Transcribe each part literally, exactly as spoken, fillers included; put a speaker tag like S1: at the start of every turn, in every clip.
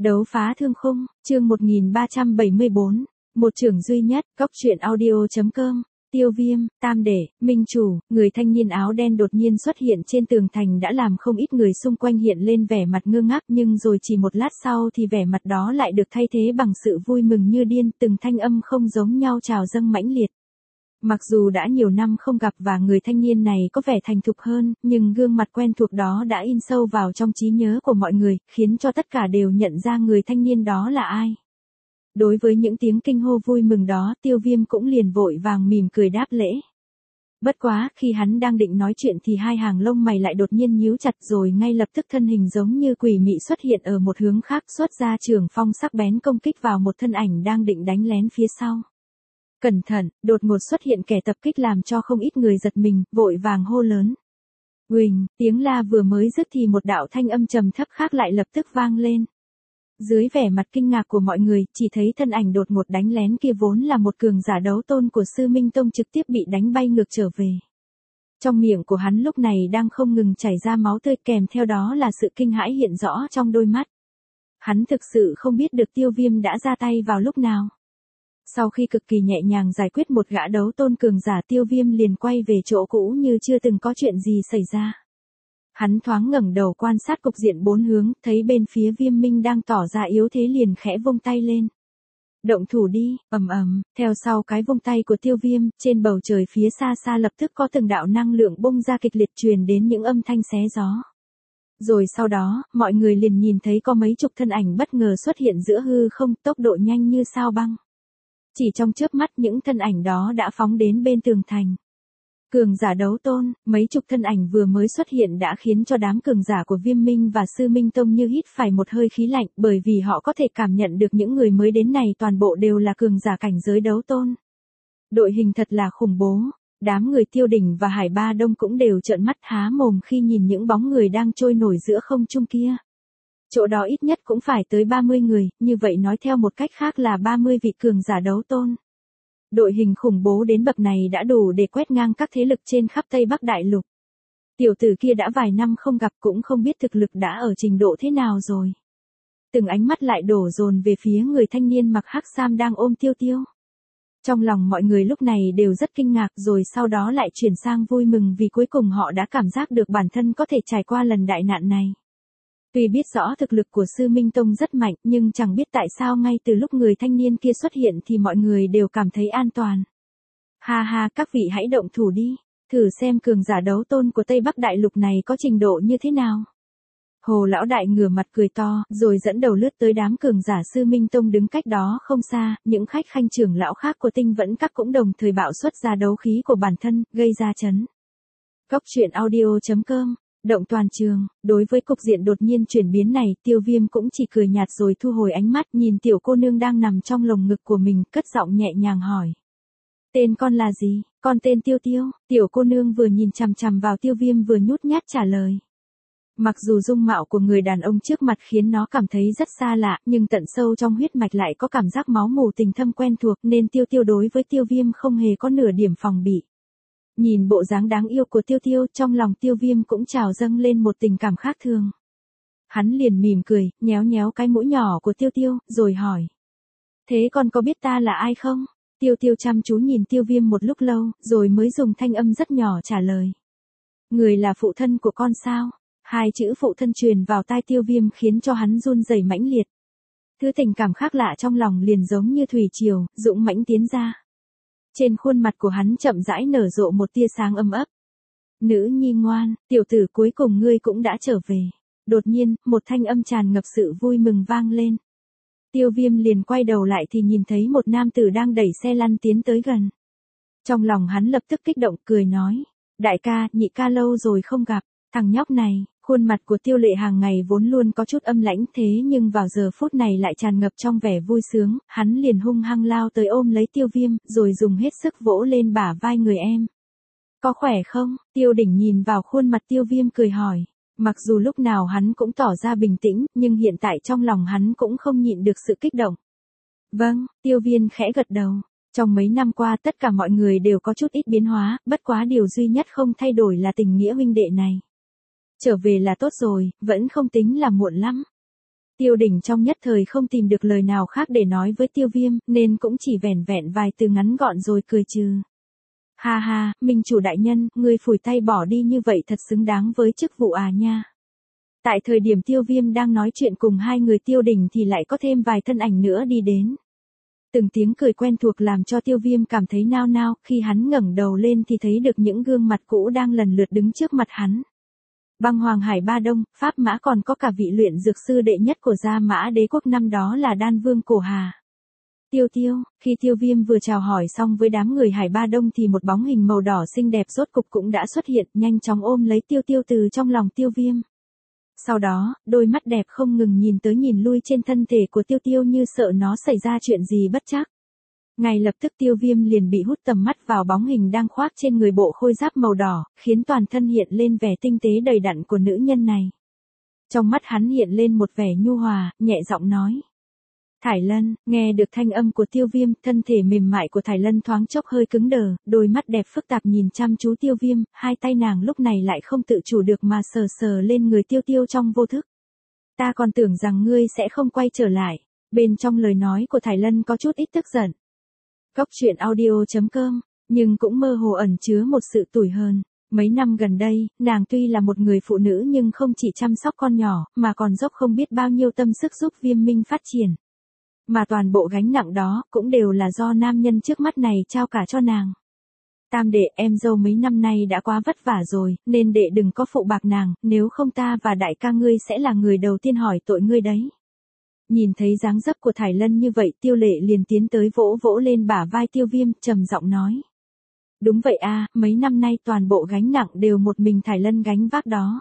S1: Đấu phá thương khung, chương một nghìn ba trăm bảy mươi bốn, một trưởng duy nhất, góc truyện audio chấm com. Tiêu Viêm, Tam Đệ, Minh Chủ, người thanh niên áo đen đột nhiên xuất hiện trên tường thành đã làm không ít người xung quanh hiện lên vẻ mặt ngơ ngác, nhưng rồi chỉ một lát sau thì vẻ mặt đó lại được thay thế bằng sự vui mừng như điên, từng thanh âm không giống nhau trào dâng mãnh liệt. Mặc dù đã nhiều năm không gặp và người thanh niên này có vẻ thành thục hơn, nhưng gương mặt quen thuộc đó đã in sâu vào trong trí nhớ của mọi người, khiến cho tất cả đều nhận ra người thanh niên đó là ai. Đối với những tiếng kinh hô vui mừng đó, Tiêu Viêm cũng liền vội vàng mỉm cười đáp lễ. Bất quá, khi hắn đang định nói chuyện thì hai hàng lông mày lại đột nhiên nhíu chặt, rồi ngay lập tức thân hình giống như quỷ mị xuất hiện ở một hướng khác, xuất ra trường phong sắc bén công kích vào một thân ảnh đang định đánh lén phía sau. Cẩn thận, đột ngột xuất hiện kẻ tập kích làm cho không ít người giật mình, vội vàng hô lớn. Uỳnh, tiếng la vừa mới dứt thì một đạo thanh âm trầm thấp khác lại lập tức vang lên. Dưới vẻ mặt kinh ngạc của mọi người, chỉ thấy thân ảnh đột ngột đánh lén kia vốn là một cường giả đấu tôn của Sư Minh Tông trực tiếp bị đánh bay ngược trở về. Trong miệng của hắn lúc này đang không ngừng chảy ra máu tươi, kèm theo đó là sự kinh hãi hiện rõ trong đôi mắt. Hắn thực sự không biết được Tiêu Viêm đã ra tay vào lúc nào. Sau khi cực kỳ nhẹ nhàng giải quyết một gã đấu tôn cường giả, Tiêu Viêm liền quay về chỗ cũ như chưa từng có chuyện gì xảy ra. Hắn thoáng ngẩng đầu quan sát cục diện bốn hướng, thấy bên phía Viêm Minh đang tỏ ra yếu thế liền khẽ vung tay lên. Động thủ đi, ầm ầm, theo sau cái vung tay của Tiêu Viêm, trên bầu trời phía xa xa lập tức có từng đạo năng lượng bung ra kịch liệt truyền đến những âm thanh xé gió. Rồi sau đó, mọi người liền nhìn thấy có mấy chục thân ảnh bất ngờ xuất hiện giữa hư không, tốc độ nhanh như sao băng. Chỉ trong chớp mắt những thân ảnh đó đã phóng đến bên tường thành. Cường giả đấu tôn, mấy chục thân ảnh vừa mới xuất hiện đã khiến cho đám cường giả của Viêm Minh và Sư Minh Tông như hít phải một hơi khí lạnh, bởi vì họ có thể cảm nhận được những người mới đến này toàn bộ đều là cường giả cảnh giới đấu tôn. Đội hình thật là khủng bố, đám người Tiêu Đỉnh và Hải Ba Đông cũng đều trợn mắt há mồm khi nhìn những bóng người đang trôi nổi giữa không trung kia. Chỗ đó ít nhất cũng phải tới ba mươi người, như vậy nói theo một cách khác là ba mươi vị cường giả đấu tôn. Đội hình khủng bố đến bậc này đã đủ để quét ngang các thế lực trên khắp Tây Bắc Đại Lục. Tiểu tử kia đã vài năm không gặp cũng không biết thực lực đã ở trình độ thế nào rồi. Từng ánh mắt lại đổ dồn về phía người thanh niên mặc hắc sam đang ôm Tiêu Tiêu. Trong lòng mọi người lúc này đều rất kinh ngạc, rồi sau đó lại chuyển sang vui mừng vì cuối cùng họ đã cảm giác được bản thân có thể trải qua lần đại nạn này. Tuy biết rõ thực lực của Sư Minh Tông rất mạnh, nhưng chẳng biết tại sao ngay từ lúc người thanh niên kia xuất hiện thì mọi người đều cảm thấy an toàn. Ha ha, các vị hãy động thủ đi, thử xem cường giả đấu tôn của Tây Bắc Đại Lục này có trình độ như thế nào. Hồ lão đại ngửa mặt cười to, rồi dẫn đầu lướt tới đám cường giả Sư Minh Tông đứng cách đó không xa, những khách khanh trưởng lão khác của Tinh Vẫn Các cũng đồng thời bạo xuất ra đấu khí của bản thân, gây ra chấn. Góc truyện audio chấm com. Động toàn trường, đối với cục diện đột nhiên chuyển biến này, Tiêu Viêm cũng chỉ cười nhạt rồi thu hồi ánh mắt nhìn tiểu cô nương đang nằm trong lồng ngực của mình, cất giọng nhẹ nhàng hỏi. Tên con là gì? Con tên Tiêu Tiêu. Tiểu cô nương vừa nhìn chằm chằm vào Tiêu Viêm vừa nhút nhát trả lời. Mặc dù dung mạo của người đàn ông trước mặt khiến nó cảm thấy rất xa lạ, nhưng tận sâu trong huyết mạch lại có cảm giác máu mù tình thâm quen thuộc, nên Tiêu Tiêu đối với Tiêu Viêm không hề có nửa điểm phòng bị. Nhìn bộ dáng đáng yêu của Tiêu Tiêu, trong lòng Tiêu Viêm cũng trào dâng lên một tình cảm khác thường. Hắn liền mỉm cười, nhéo nhéo cái mũi nhỏ của Tiêu Tiêu, rồi hỏi. Thế con có biết ta là ai không? Tiêu Tiêu chăm chú nhìn Tiêu Viêm một lúc lâu, rồi mới dùng thanh âm rất nhỏ trả lời. Người là phụ thân của con sao? Hai chữ phụ thân truyền vào tai Tiêu Viêm khiến cho hắn run rẩy mãnh liệt. Thứ tình cảm khác lạ trong lòng liền giống như thủy triều, dũng mãnh tiến ra. Trên khuôn mặt của hắn chậm rãi nở rộ một tia sáng âm ấp. Nữ nhi ngoan, tiểu tử cuối cùng ngươi cũng đã trở về. Đột nhiên, một thanh âm tràn ngập sự vui mừng vang lên. Tiêu Viêm liền quay đầu lại thì nhìn thấy một nam tử đang đẩy xe lăn tiến tới gần. Trong lòng hắn lập tức kích động cười nói. Đại ca, nhị ca lâu rồi không gặp, thằng nhóc này. Khuôn mặt của Tiêu Lệ hàng ngày vốn luôn có chút âm lãnh thế nhưng vào giờ phút này lại tràn ngập trong vẻ vui sướng, hắn liền hung hăng lao tới ôm lấy Tiêu Viêm, rồi dùng hết sức vỗ lên bả vai người em. Có khỏe không? Tiêu Đỉnh nhìn vào khuôn mặt Tiêu Viêm cười hỏi. Mặc dù lúc nào hắn cũng tỏ ra bình tĩnh, nhưng hiện tại trong lòng hắn cũng không nhịn được sự kích động. Vâng, Tiêu Viêm khẽ gật đầu. Trong mấy năm qua tất cả mọi người đều có chút ít biến hóa, bất quá điều duy nhất không thay đổi là tình nghĩa huynh đệ này. Trở về là tốt rồi, vẫn không tính là muộn lắm. Tiêu Đình trong nhất thời không tìm được lời nào khác để nói với Tiêu Viêm, nên cũng chỉ vẻn vẹn vài từ ngắn gọn rồi cười trừ. Ha ha, minh chủ đại nhân, ngươi phủi tay bỏ đi như vậy thật xứng đáng với chức vụ à nha. Tại thời điểm Tiêu Viêm đang nói chuyện cùng hai người Tiêu Đình thì lại có thêm vài thân ảnh nữa đi đến. Từng tiếng cười quen thuộc làm cho Tiêu Viêm cảm thấy nao nao, khi hắn ngẩng đầu lên thì thấy được những gương mặt cũ đang lần lượt đứng trước mặt hắn. Băng Hoàng Hải Ba Đông, Pháp Mã, còn có cả vị luyện dược sư đệ nhất của Gia Mã Đế quốc năm đó là Đan Vương Cổ Hà. Tiêu Tiêu, khi Tiêu Viêm vừa chào hỏi xong với đám người Hải Ba Đông thì một bóng hình màu đỏ xinh đẹp rốt cục cũng đã xuất hiện, nhanh chóng ôm lấy Tiêu Tiêu từ trong lòng Tiêu Viêm. Sau đó, đôi mắt đẹp không ngừng nhìn tới nhìn lui trên thân thể của Tiêu Tiêu như sợ nó xảy ra chuyện gì bất trắc. Ngay lập tức Tiêu Viêm liền bị hút tầm mắt vào bóng hình đang khoác trên người bộ khôi giáp màu đỏ, khiến toàn thân hiện lên vẻ tinh tế đầy đặn của nữ nhân này. Trong mắt hắn hiện lên một vẻ nhu hòa, nhẹ giọng nói. Thải Lân, nghe được thanh âm của Tiêu Viêm, thân thể mềm mại của Thải Lân thoáng chốc hơi cứng đờ, đôi mắt đẹp phức tạp nhìn chăm chú Tiêu Viêm, hai tay nàng lúc này lại không tự chủ được mà sờ sờ lên người Tiêu Tiêu trong vô thức. Ta còn tưởng rằng ngươi sẽ không quay trở lại, bên trong lời nói của Thải Lân có chút ít tức giận. Cốc truyện audio chấm com, nhưng cũng mơ hồ ẩn chứa một sự tủi hờn. Mấy năm gần đây, nàng tuy là một người phụ nữ nhưng không chỉ chăm sóc con nhỏ, mà còn dốc không biết bao nhiêu tâm sức giúp Viêm Minh phát triển. Mà toàn bộ gánh nặng đó cũng đều là do nam nhân trước mắt này trao cả cho nàng. Tam đệ, em dâu mấy năm nay đã quá vất vả rồi, nên đệ đừng có phụ bạc nàng, nếu không ta và đại ca ngươi sẽ là người đầu tiên hỏi tội ngươi đấy. Nhìn thấy dáng dấp của Thải Lân như vậy, Tiêu Lệ liền tiến tới vỗ vỗ lên bả vai Tiêu Viêm, trầm giọng nói. Đúng vậy a, mấy năm nay toàn bộ gánh nặng đều một mình Thải Lân gánh vác đó.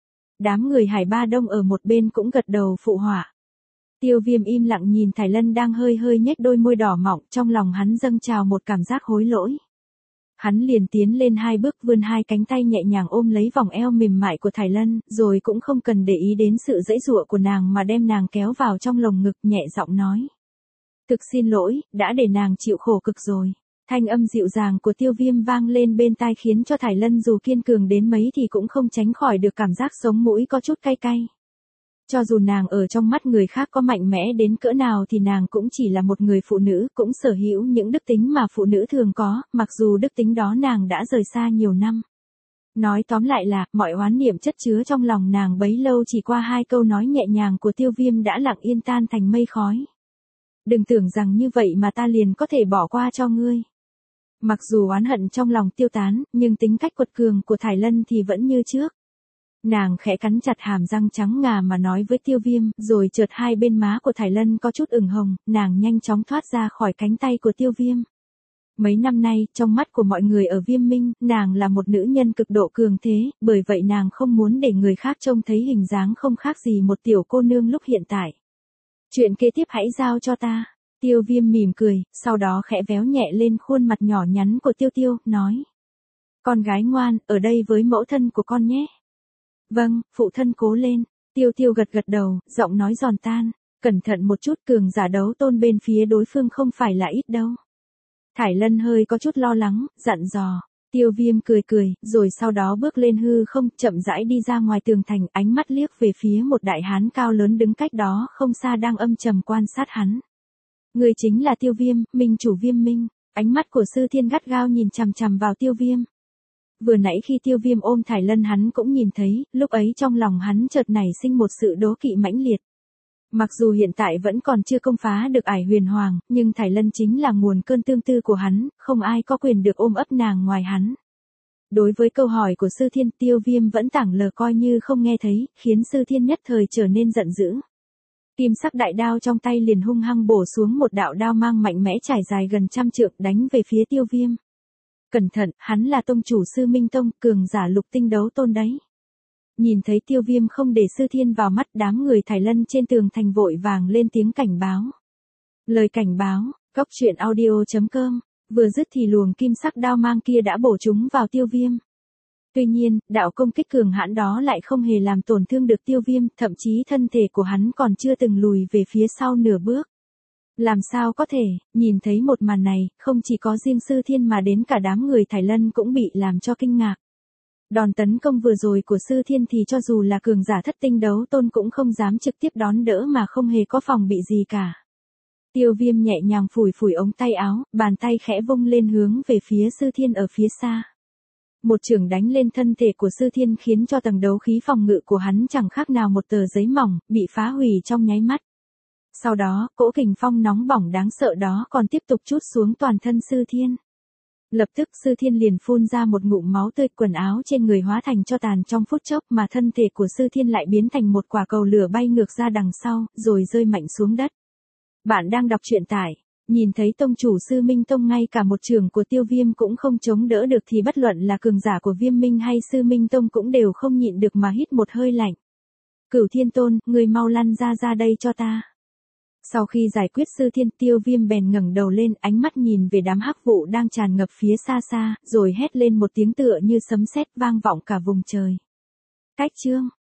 S1: Đám người Hải Ba Đông ở một bên cũng gật đầu phụ họa. Tiêu Viêm im lặng nhìn Thải Lân đang hơi hơi nhếch đôi môi đỏ mọng, trong lòng hắn dâng trào một cảm giác hối lỗi. Hắn liền tiến lên hai bước, vươn hai cánh tay nhẹ nhàng ôm lấy vòng eo mềm mại của Thải Lân, rồi cũng không cần để ý đến sự giãy giụa của nàng mà đem nàng kéo vào trong lồng ngực, nhẹ giọng nói. Thực xin lỗi, đã để nàng chịu khổ cực rồi. Thanh âm dịu dàng của Tiêu Viêm vang lên bên tai khiến cho Thải Lân dù kiên cường đến mấy thì cũng không tránh khỏi được cảm giác sống mũi có chút cay cay. Cho dù nàng ở trong mắt người khác có mạnh mẽ đến cỡ nào thì nàng cũng chỉ là một người phụ nữ, cũng sở hữu những đức tính mà phụ nữ thường có, mặc dù đức tính đó nàng đã rời xa nhiều năm. Nói tóm lại là, mọi oán niệm chất chứa trong lòng nàng bấy lâu chỉ qua hai câu nói nhẹ nhàng của Tiêu Viêm đã lặng yên tan thành mây khói. Đừng tưởng rằng như vậy mà ta liền có thể bỏ qua cho ngươi. Mặc dù oán hận trong lòng tiêu tán, nhưng tính cách quật cường của Thải Lân thì vẫn như trước. Nàng khẽ cắn chặt hàm răng trắng ngà mà nói với Tiêu Viêm, rồi chợt hai bên má của Thải Lân có chút ửng hồng, nàng nhanh chóng thoát ra khỏi cánh tay của Tiêu Viêm. Mấy năm nay, trong mắt của mọi người ở Viêm Minh, nàng là một nữ nhân cực độ cường thế, bởi vậy nàng không muốn để người khác trông thấy hình dáng không khác gì một tiểu cô nương lúc hiện tại. Chuyện kế tiếp hãy giao cho ta. Tiêu Viêm mỉm cười, sau đó khẽ véo nhẹ lên khuôn mặt nhỏ nhắn của Tiêu Tiêu, nói. Con gái ngoan, ở đây với mẫu thân của con nhé. Vâng, phụ thân cố lên. Tiêu Tiêu gật gật đầu, giọng nói giòn tan. Cẩn thận một chút, cường giả đấu tôn bên phía đối phương không phải là ít đâu. Thải Lân hơi có chút lo lắng, dặn dò. Tiêu Viêm cười cười, rồi sau đó bước lên hư không, chậm rãi đi ra ngoài tường thành, ánh mắt liếc về phía một đại hán cao lớn đứng cách đó không xa đang âm trầm quan sát hắn. Người chính là Tiêu Viêm, minh chủ Viêm Minh. Ánh mắt của Sư Thiên gắt gao nhìn chằm chằm vào Tiêu Viêm. Vừa nãy khi Tiêu Viêm ôm Thải Lân hắn cũng nhìn thấy, lúc ấy trong lòng hắn chợt nảy sinh một sự đố kỵ mãnh liệt. Mặc dù hiện tại vẫn còn chưa công phá được Ải Huyền Hoàng, nhưng Thải Lân chính là nguồn cơn tương tư của hắn, không ai có quyền được ôm ấp nàng ngoài hắn. Đối với câu hỏi của Sư Thiên, Tiêu Viêm vẫn tảng lờ coi như không nghe thấy, khiến Sư Thiên nhất thời trở nên giận dữ. Kim sắc đại đao trong tay liền hung hăng bổ xuống một đạo đao mang mạnh mẽ trải dài gần trăm trượng đánh về phía Tiêu Viêm. Cẩn thận, hắn là tông chủ Sư Minh Tông, cường giả lục tinh đấu tôn đấy. Nhìn thấy Tiêu Viêm không để Sư Thiên vào mắt, đám người Thải Lân trên tường thành vội vàng lên tiếng cảnh báo. Lời cảnh báo, cốc truyện audio chấm com, vừa dứt thì luồng kim sắc đao mang kia đã bổ trúng vào Tiêu Viêm. Tuy nhiên, đạo công kích cường hãn đó lại không hề làm tổn thương được Tiêu Viêm, thậm chí thân thể của hắn còn chưa từng lùi về phía sau nửa bước. Làm sao có thể, nhìn thấy một màn này, không chỉ có riêng Sư Thiên mà đến cả đám người Thải Lân cũng bị làm cho kinh ngạc. Đòn tấn công vừa rồi của Sư Thiên thì cho dù là cường giả thất tinh đấu tôn cũng không dám trực tiếp đón đỡ mà không hề có phòng bị gì cả. Tiêu Viêm nhẹ nhàng phủi phủi ống tay áo, bàn tay khẽ vung lên hướng về phía Sư Thiên ở phía xa. Một chưởng đánh lên thân thể của Sư Thiên khiến cho tầng đấu khí phòng ngự của hắn chẳng khác nào một tờ giấy mỏng, bị phá hủy trong nháy mắt. Sau đó, cỗ kình phong nóng bỏng đáng sợ đó còn tiếp tục trút xuống toàn thân Sư Thiên. Lập tức Sư Thiên liền phun ra một ngụm máu tươi, quần áo trên người hóa thành tro tàn trong phút chốc mà thân thể của Sư Thiên lại biến thành một quả cầu lửa bay ngược ra đằng sau, rồi rơi mạnh xuống đất. Bạn đang đọc truyện tại, nhìn thấy tông chủ Sư Minh Tông ngay cả một trường của Tiêu Viêm cũng không chống đỡ được thì bất luận là cường giả của Viêm Minh hay Sư Minh Tông cũng đều không nhịn được mà hít một hơi lạnh. Cửu Thiên Tôn, người mau lăn ra ra đây cho ta. Sau khi giải quyết Sư Thiên, Tiêu Viêm bèn ngẩng đầu lên, ánh mắt nhìn về đám hắc vụ đang tràn ngập phía xa xa, rồi hét lên một tiếng tựa như sấm sét vang vọng cả vùng trời. Cách chương